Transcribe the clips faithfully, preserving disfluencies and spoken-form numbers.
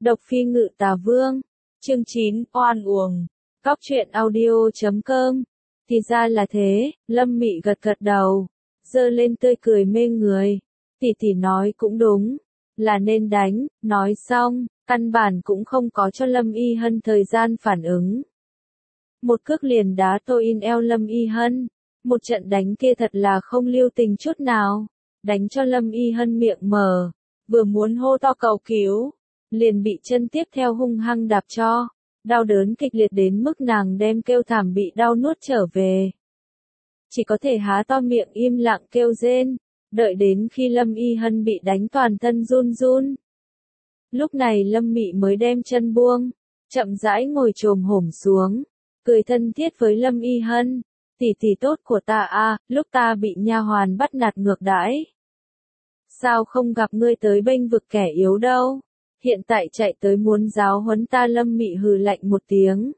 Độc phi ngự tà vương. Chương chín, oan uổng. Cóc truyện audio chấm com. Thì ra là thế, Lâm Mị gật gật đầu, giơ lên tươi cười mê người. Tỷ tỷ nói cũng đúng, là nên đánh. Nói xong, căn bản cũng không có cho Lâm Y Hân thời gian phản ứng. Một cước liền đá tô in eo Lâm Y Hân. Một trận đánh kia thật là không lưu tình chút nào, đánh cho Lâm Y Hân miệng mở, vừa muốn hô to cầu cứu, liền bị chân tiếp theo hung hăng đạp cho, đau đớn kịch liệt đến mức nàng đem kêu thảm bị đau nuốt trở về. Chỉ có thể há to miệng im lặng kêu rên, đợi đến khi Lâm Y Hân bị đánh toàn thân run run. Lúc này Lâm Mị mới đem chân buông, chậm rãi ngồi chồm hổm xuống, cười thân thiết với Lâm Y Hân. Tỷ tỷ tốt của ta a, lúc ta bị nha hoàn bắt nạt ngược đãi, sao không gặp ngươi tới bênh vực kẻ yếu đâu, hiện tại chạy tới muốn giáo huấn ta. Lâm Mị hừ lạnh một tiếng.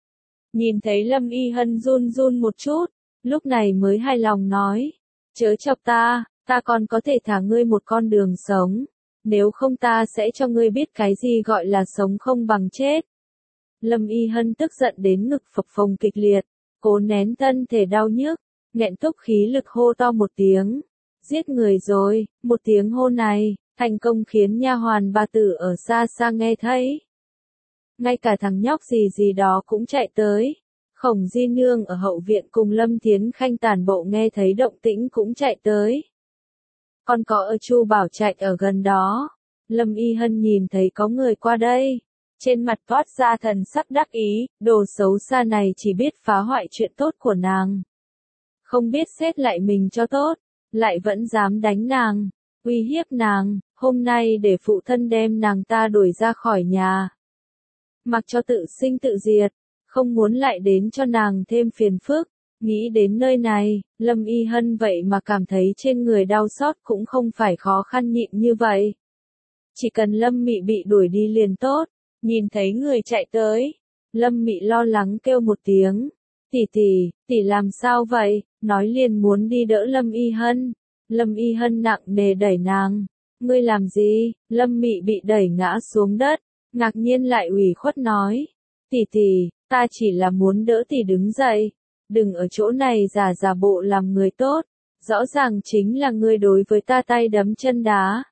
Nhìn thấy Lâm Y Hân run run một chút, lúc này mới hài lòng nói, chớ chọc ta, ta còn có thể thả ngươi một con đường sống, nếu không ta sẽ cho ngươi biết cái gì gọi là sống không bằng chết. Lâm Y Hân tức giận đến ngực phập phồng kịch liệt, cố nén thân thể đau nhức, nghẹn túc khí lực hô to một tiếng, giết người rồi. Một tiếng hô này, thành công khiến nha hoàn bà tử ở xa xa nghe thấy. Ngay cả thằng nhóc gì gì đó cũng chạy tới. Khổng Di Nương ở hậu viện cùng Lâm Thiến Khanh tản bộ nghe thấy động tĩnh cũng chạy tới. Còn có ở Chu Bảo Trạch ở gần đó. Lâm Y Hân nhìn thấy có người qua đây, trên mặt toát ra thần sắc đắc ý, đồ xấu xa này chỉ biết phá hoại chuyện tốt của nàng. Không biết xét lại mình cho tốt, lại vẫn dám đánh nàng, uy hiếp nàng, hôm nay để phụ thân đem nàng ta đuổi ra khỏi nhà. Mặc cho tự sinh tự diệt, không muốn lại đến cho nàng thêm phiền phức. Nghĩ đến nơi này, Lâm Y Hân vậy mà cảm thấy trên người đau xót cũng không phải khó khăn nhịn như vậy. Chỉ cần Lâm Mị bị đuổi đi liền tốt. Nhìn thấy người chạy tới, Lâm Mị lo lắng kêu một tiếng, tỷ tỷ, tỷ làm sao vậy, nói liền muốn đi đỡ Lâm Y Hân. Lâm Y Hân nặng nề đẩy nàng, ngươi làm gì? Lâm Mị bị đẩy ngã xuống đất, ngạc nhiên lại ủy khuất nói, tỷ tỷ, ta chỉ là muốn đỡ tỷ đứng dậy, đừng ở chỗ này giả giả bộ làm người tốt, rõ ràng chính là ngươi đối với ta tay đấm chân đá.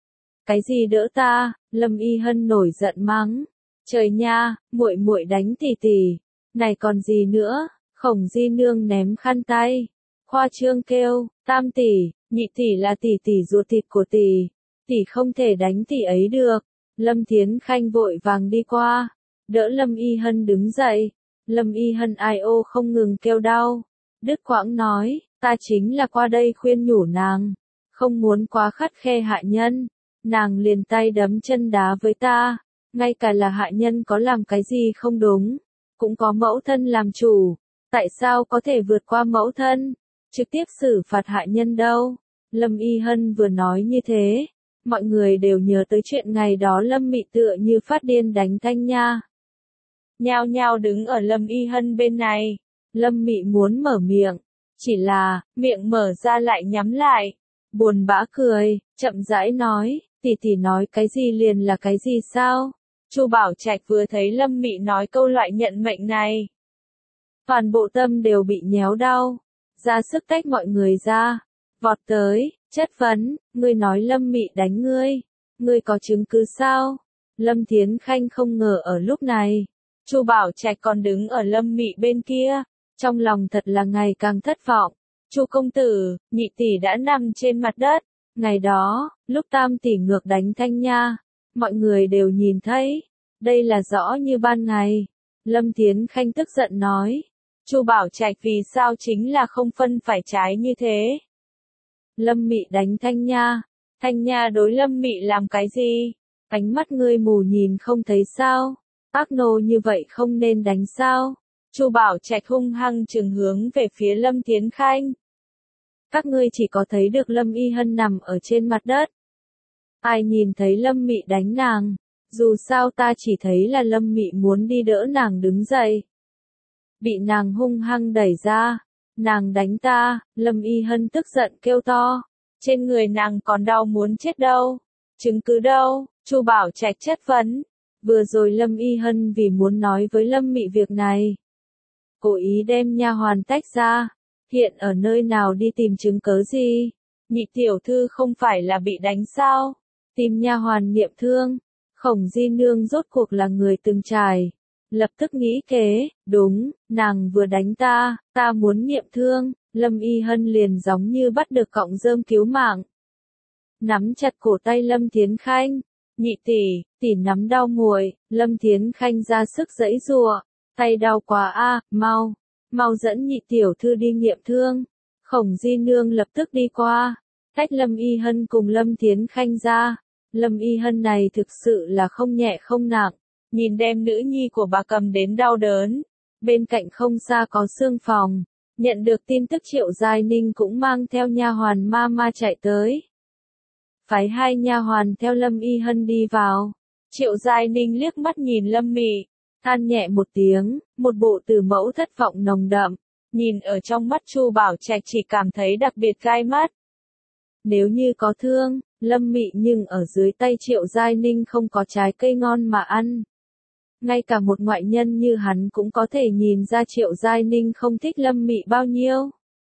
Cái gì đỡ ta? Lâm Y Hân nổi giận mắng. Trời nha, muội muội đánh tỷ tỷ. Này còn gì nữa? Khổng Di Nương ném khăn tay, khoa trương kêu, tam tỷ, nhị tỷ là tỷ tỷ ruột thịt của tỷ, tỷ không thể đánh tỷ ấy được. Lâm Thiến Khanh vội vàng đi qua, đỡ Lâm Y Hân đứng dậy. Lâm Y Hân ai ô không ngừng kêu đau, đứt quãng nói, ta chính là qua đây khuyên nhủ nàng, không muốn quá khắt khe hạ nhân. Nàng liền tay đấm chân đá với ta, ngay cả là hạ nhân có làm cái gì không đúng, cũng có mẫu thân làm chủ, tại sao có thể vượt qua mẫu thân, trực tiếp xử phạt hạ nhân đâu. Lâm Y Hân vừa nói như thế, mọi người đều nhớ tới chuyện ngày đó Lâm Mị tựa như phát điên đánh Thanh Nha. Nhao nhao đứng ở Lâm Y Hân bên này, Lâm Mị muốn mở miệng, chỉ là, miệng mở ra lại nhắm lại, buồn bã cười, chậm rãi nói. Tỷ tỷ nói cái gì liền là cái gì sao? Chu Bảo Trạch vừa thấy Lâm Mị nói câu loại nhận mệnh này, toàn bộ tâm đều bị nhéo đau, ra sức tách mọi người ra, vọt tới, chất vấn, ngươi nói Lâm Mị đánh ngươi, ngươi có chứng cứ sao? Lâm Thiến Khanh không ngờ ở lúc này, Chu Bảo Trạch còn đứng ở Lâm Mị bên kia, trong lòng thật là ngày càng thất vọng. Chu công tử, nhị tỷ đã nằm trên mặt đất. Ngày đó, lúc tam tỷ ngược đánh Thanh Nha, mọi người đều nhìn thấy, đây là rõ như ban ngày. Lâm Thiến Khanh tức giận nói, Chu Bảo Trạch vì sao chính là không phân phải trái như thế? Lâm Mị đánh Thanh Nha, Thanh Nha đối Lâm Mị làm cái gì? Ánh mắt ngươi mù nhìn không thấy sao? Ác nô như vậy không nên đánh sao? Chu Bảo Trạch hung hăng trừng hướng về phía Lâm Thiến Khanh. Các ngươi chỉ có thấy được Lâm Y Hân nằm ở trên mặt đất. Ai nhìn thấy Lâm Mị đánh nàng, dù sao ta chỉ thấy là Lâm Mị muốn đi đỡ nàng đứng dậy. Bị nàng hung hăng đẩy ra, nàng đánh ta. Lâm Y Hân tức giận kêu to, trên người nàng còn đau muốn chết đâu. Chứng cứ đâu? Chu Bảo Trạch chất vấn. Vừa rồi Lâm Y Hân vì muốn nói với Lâm Mị việc này, cố ý đem nha hoàn tách ra, hiện ở nơi nào đi tìm chứng cớ gì? Nhị tiểu thư không phải là bị đánh sao? Tìm nha hoàn nghiệm thương, Khổng Di Nương rốt cuộc là người từng trải. Lập tức nghĩ kế, đúng, nàng vừa đánh ta, ta muốn nghiệm thương, Lâm Y Hân liền giống như bắt được cọng rơm cứu mạng. Nắm chặt cổ tay Lâm Thiến Khanh, nhị tỷ, tỷ nắm đau muội, Lâm Thiến Khanh ra sức giãy giụa, tay đau quá a, mau, mau dẫn nhị tiểu thư đi nghiệm thương. Khổng Di Nương lập tức đi qua, tách Lâm Y Hân cùng Lâm Thiến Khanh ra. Lâm Y Hân này thực sự là không nhẹ không nặng, nhìn đem nữ nhi của bà cầm đến đau đớn. Bên cạnh không xa có xương phòng, nhận được tin tức Triệu Giai Ninh cũng mang theo nha hoàn ma ma chạy tới. Phái hai nha hoàn theo Lâm Y Hân đi vào. Triệu Giai Ninh liếc mắt nhìn Lâm Mị, than nhẹ một tiếng, một bộ từ mẫu thất vọng nồng đậm, nhìn ở trong mắt Chu Bảo Trạch chỉ cảm thấy đặc biệt gai mắt. Nếu như có thương, Lâm Mị nhưng ở dưới tay Triệu Giai Ninh không có trái cây ngon mà ăn. Ngay cả một ngoại nhân như hắn cũng có thể nhìn ra Triệu Giai Ninh không thích Lâm Mị bao nhiêu.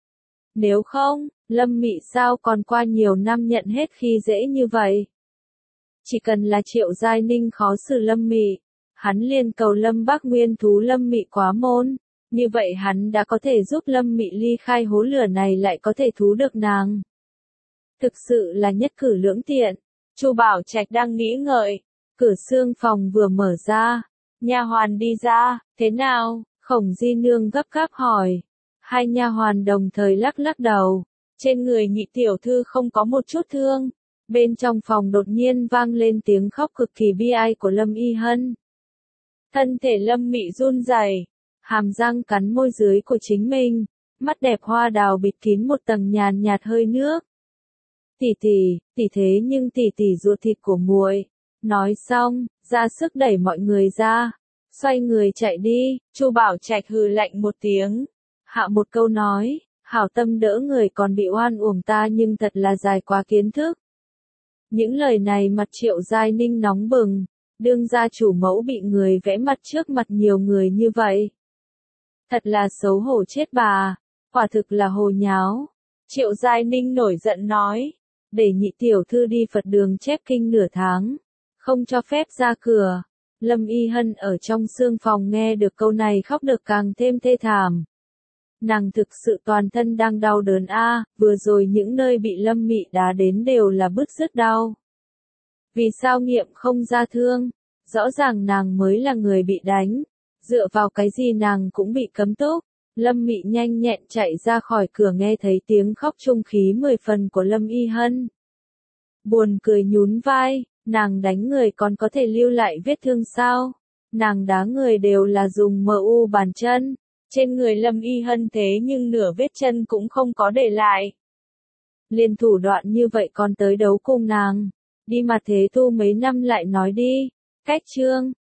Nếu không, Lâm Mị sao còn qua nhiều năm nhận hết khi dễ như vậy? Chỉ cần là Triệu Giai Ninh khó xử Lâm Mị, hắn liền cầu Lâm Bác Nguyên thú Lâm Mị quá môn, như vậy hắn đã có thể giúp Lâm Mị ly khai hố lửa này lại có thể thú được nàng. Thực sự là nhất cử lưỡng tiện. Chu Bảo Trạch đang nghĩ ngợi, cửa xương phòng vừa mở ra, nha hoàn đi ra, thế nào? Khổng Di Nương gấp gáp hỏi. Hai nha hoàn đồng thời lắc lắc đầu, trên người nhị tiểu thư không có một chút thương. Bên trong phòng đột nhiên vang lên tiếng khóc cực kỳ bi ai của Lâm Y Hân. Thân thể Lâm Mị run rẩy, hàm răng cắn môi dưới của chính mình, mắt đẹp hoa đào bịt kín một tầng nhàn nhạt hơi nước. Tỷ tỷ, tỷ thế nhưng tỷ tỷ ruột thịt của muội. Nói xong, ra sức đẩy mọi người ra, xoay người chạy đi. Chu Bảo Trạch hừ lạnh một tiếng, hạ một câu nói, hảo tâm đỡ người còn bị oan uổng ta nhưng thật là dài quá kiến thức. Những lời này mặt Triệu Giai Ninh nóng bừng, đương gia chủ mẫu bị người vẽ mặt trước mặt nhiều người như vậy. Thật là xấu hổ chết bà, quả thực là hồ nháo. Triệu Giai Ninh nổi giận nói, để nhị tiểu thư đi Phật đường chép kinh nửa tháng, không cho phép ra cửa. Lâm Y Hân ở trong xương phòng nghe được câu này khóc được càng thêm thê thảm. Nàng thực sự toàn thân đang đau đớn a, vừa rồi những nơi bị Lâm Mị đá đến đều là bứt rứt đau. Vì sao nghiệm không ra thương? Rõ ràng nàng mới là người bị đánh, dựa vào cái gì nàng cũng bị cấm túc. Lâm Mị nhanh nhẹn chạy ra khỏi cửa nghe thấy tiếng khóc trung khí mười phần của Lâm Y Hân. Buồn cười nhún vai, nàng đánh người còn có thể lưu lại vết thương sao? Nàng đá người đều là dùng mờ u bàn chân, trên người Lâm Y Hân thế nhưng nửa vết chân cũng không có để lại. Liên thủ đoạn như vậy còn tới đấu cùng nàng, đi mà thế thu mấy năm lại nói đi. Cách chương